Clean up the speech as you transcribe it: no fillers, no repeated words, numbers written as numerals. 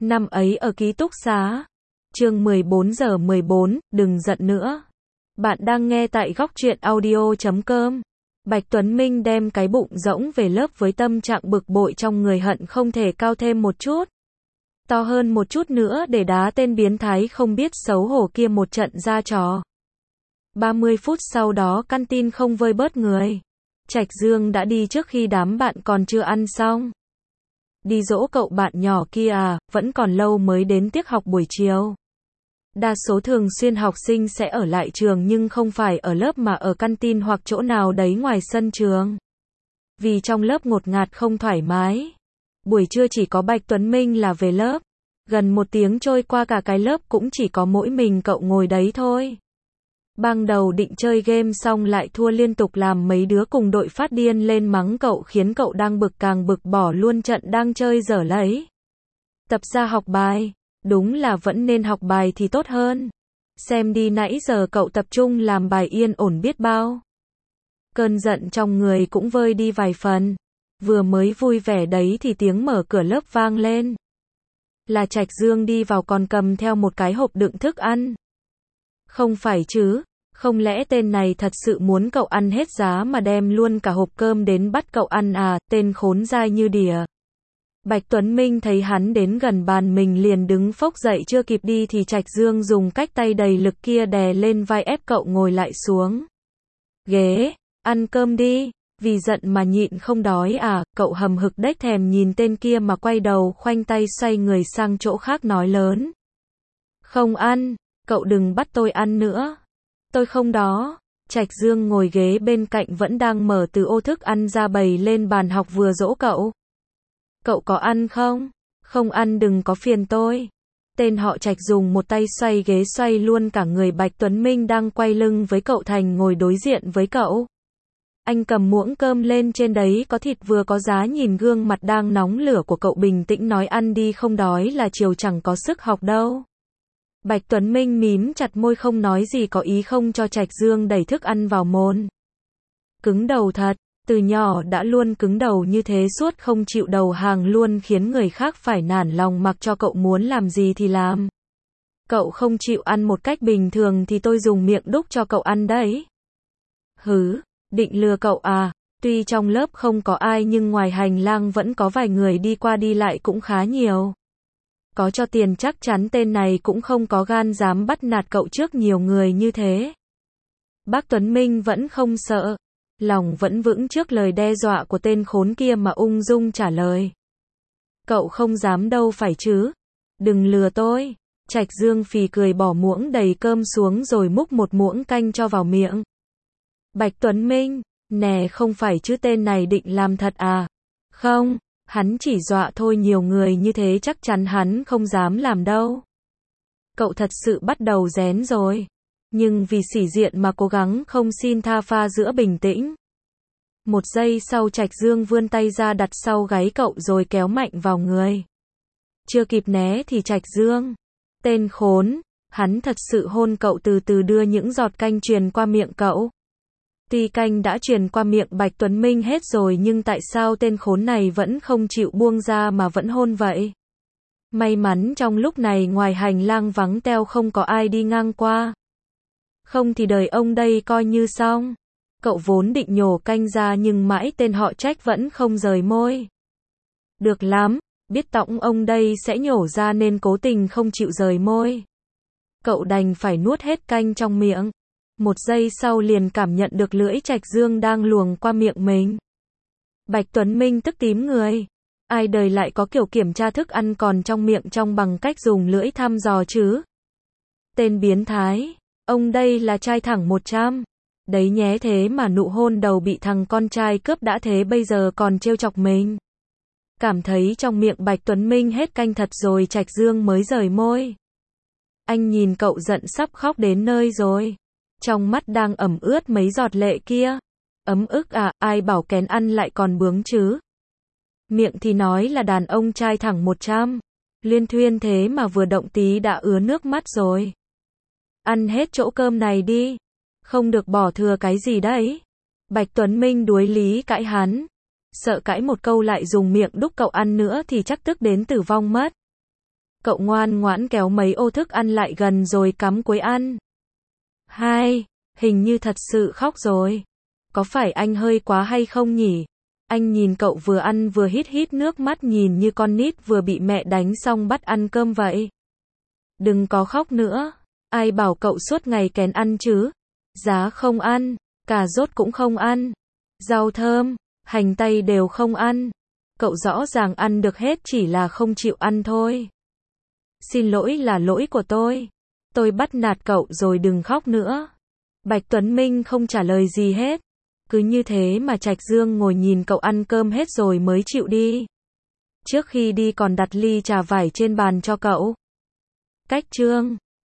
Năm ấy ở ký túc xá. Chương 14:14, đừng giận nữa. Bạn đang nghe tại góc truyện audio.com. Bạch Tuấn Minh đem cái bụng rỗng về lớp với tâm trạng bực bội trong người, hận không thể cao thêm một chút, to hơn một chút nữa để đá tên biến thái không biết xấu hổ kia một trận ra trò. 30 phút sau đó căn tin không vơi bớt người. Trạch Dương đã đi trước khi đám bạn còn chưa ăn xong. Đi dỗ cậu bạn nhỏ kia à, vẫn còn lâu mới đến tiết học buổi chiều. Đa số thường xuyên học sinh sẽ ở lại trường nhưng không phải ở lớp mà ở căn tin hoặc chỗ nào đấy ngoài sân trường. Vì trong lớp ngột ngạt không thoải mái. Buổi trưa chỉ có Bạch Tuấn Minh là về lớp. Gần 1 tiếng trôi qua cả cái lớp cũng chỉ có mỗi mình cậu ngồi đấy thôi. Ban đầu định chơi game xong lại thua liên tục làm mấy đứa cùng đội phát điên lên mắng cậu khiến cậu đang bực càng bực, bỏ luôn trận đang chơi dở lấy. Tập ra học bài. Đúng là vẫn nên học bài thì tốt hơn. Xem đi, nãy giờ cậu tập trung làm bài yên ổn biết bao. Cơn giận trong người cũng vơi đi vài phần. Vừa mới vui vẻ đấy thì tiếng mở cửa lớp vang lên. Là Trạch Dương đi vào còn cầm theo một cái hộp đựng thức ăn. Không phải chứ, không lẽ tên này thật sự muốn cậu ăn hết giá mà đem luôn cả hộp cơm đến bắt cậu ăn à, tên khốn dai như đỉa. Bạch Tuấn Minh thấy hắn đến gần bàn mình liền đứng phốc dậy, chưa kịp đi thì Trạch Dương dùng cách tay đầy lực kia đè lên vai ép cậu ngồi lại xuống. Ghế, ăn cơm đi, vì giận mà nhịn không đói à, cậu hầm hực đếch thèm nhìn tên kia mà quay đầu khoanh tay xoay người sang chỗ khác nói lớn. Không ăn, cậu đừng bắt tôi ăn nữa. Tôi không đó. Trạch Dương ngồi ghế bên cạnh vẫn đang mở từ ô thức ăn ra bày lên bàn học vừa dỗ cậu. Cậu có ăn không? Không ăn đừng có phiền tôi. Tên họ Trạch dùng một tay xoay ghế xoay luôn cả người Bạch Tuấn Minh đang quay lưng với cậu thành ngồi đối diện với cậu. Anh cầm muỗng cơm lên, trên đấy có thịt vừa có giá, nhìn gương mặt đang nóng lửa của cậu bình tĩnh nói ăn đi, không đói là chiều chẳng có sức học đâu. Bạch Tuấn Minh mím chặt môi không nói gì, có ý không cho Trạch Dương đẩy thức ăn vào mồm. Cứng đầu thật. Từ nhỏ đã luôn cứng đầu như thế, suốt không chịu đầu hàng luôn khiến người khác phải nản lòng mặc cho cậu muốn làm gì thì làm. Cậu không chịu ăn một cách bình thường thì tôi dùng miệng đúc cho cậu ăn đấy. Hứ, định lừa cậu à? Tuy trong lớp không có ai nhưng ngoài hành lang vẫn có vài người đi qua đi lại cũng khá nhiều. Có cho tiền chắc chắn tên này cũng không có gan dám bắt nạt cậu trước nhiều người như thế. Bác Tuấn Minh vẫn không sợ. Lòng vẫn vững trước lời đe dọa của tên khốn kia mà ung dung trả lời. Cậu không dám đâu phải chứ? Đừng lừa tôi. Trạch Dương phì cười bỏ muỗng đầy cơm xuống rồi múc một muỗng canh cho vào miệng. Bạch Tuấn Minh, nè không phải chứ, tên này định làm thật à? Không, hắn chỉ dọa thôi, nhiều người như thế chắc chắn hắn không dám làm đâu. Cậu thật sự bắt đầu rén rồi. Nhưng vì sĩ diện mà cố gắng không xin tha, pha giữa bình tĩnh. Một giây sau Trạch Dương vươn tay ra đặt sau gáy cậu rồi kéo mạnh vào người. Chưa kịp né thì Trạch Dương, tên khốn, hắn thật sự hôn cậu, từ từ đưa những giọt canh truyền qua miệng cậu. Tuy canh đã truyền qua miệng Bạch Tuấn Minh hết rồi nhưng tại sao tên khốn này vẫn không chịu buông ra mà vẫn hôn vậy? May mắn trong lúc này ngoài hành lang vắng teo không có ai đi ngang qua. Không thì đời ông đây coi như xong. Cậu vốn định nhổ canh ra nhưng mãi tên họ Trách vẫn không rời môi. Được lắm, biết tõng ông đây sẽ nhổ ra nên cố tình không chịu rời môi. Cậu đành phải nuốt hết canh trong miệng. Một giây sau liền cảm nhận được lưỡi Trạch Dương đang luồng qua miệng mình. Bạch Tuấn Minh tức tím người. Ai đời lại có kiểu kiểm tra thức ăn còn trong miệng trong bằng cách dùng lưỡi thăm dò chứ? Tên biến thái. Ông đây là trai thẳng 100. Đấy nhé, thế mà nụ hôn đầu bị thằng con trai cướp đã thế bây giờ còn trêu chọc mình. Cảm thấy trong miệng Bạch Tuấn Minh hết canh thật rồi Trạch Dương mới rời môi. Anh nhìn cậu giận sắp khóc đến nơi rồi. Trong mắt đang ẩm ướt mấy giọt lệ kia. Ấm ức à, ai bảo kén ăn lại còn bướng chứ. Miệng thì nói là đàn ông trai thẳng 100. Liên thuyên thế mà vừa động tí đã ứa nước mắt rồi. Ăn hết chỗ cơm này đi. Không được bỏ thừa cái gì đấy. Bạch Tuấn Minh đuối lý cãi hắn. Sợ cãi một câu lại dùng miệng đúc cậu ăn nữa thì chắc tức đến tử vong mất. Cậu ngoan ngoãn kéo mấy ô thức ăn lại gần rồi cắm cúi ăn. Hai, hình như thật sự khóc rồi. Có phải anh hơi quá hay không nhỉ? Anh nhìn cậu vừa ăn vừa hít hít nước mắt nhìn như con nít vừa bị mẹ đánh xong bắt ăn cơm vậy. Đừng có khóc nữa. Ai bảo cậu suốt ngày kén ăn chứ? Giá không ăn, cà rốt cũng không ăn, rau thơm, hành tây đều không ăn. Cậu rõ ràng ăn được hết chỉ là không chịu ăn thôi. Xin lỗi là lỗi của tôi. Tôi bắt nạt cậu rồi đừng khóc nữa. Bạch Tuấn Minh không trả lời gì hết. Cứ như thế mà Trạch Dương ngồi nhìn cậu ăn cơm hết rồi mới chịu đi. Trước khi đi còn đặt ly trà vải trên bàn cho cậu. Cách chương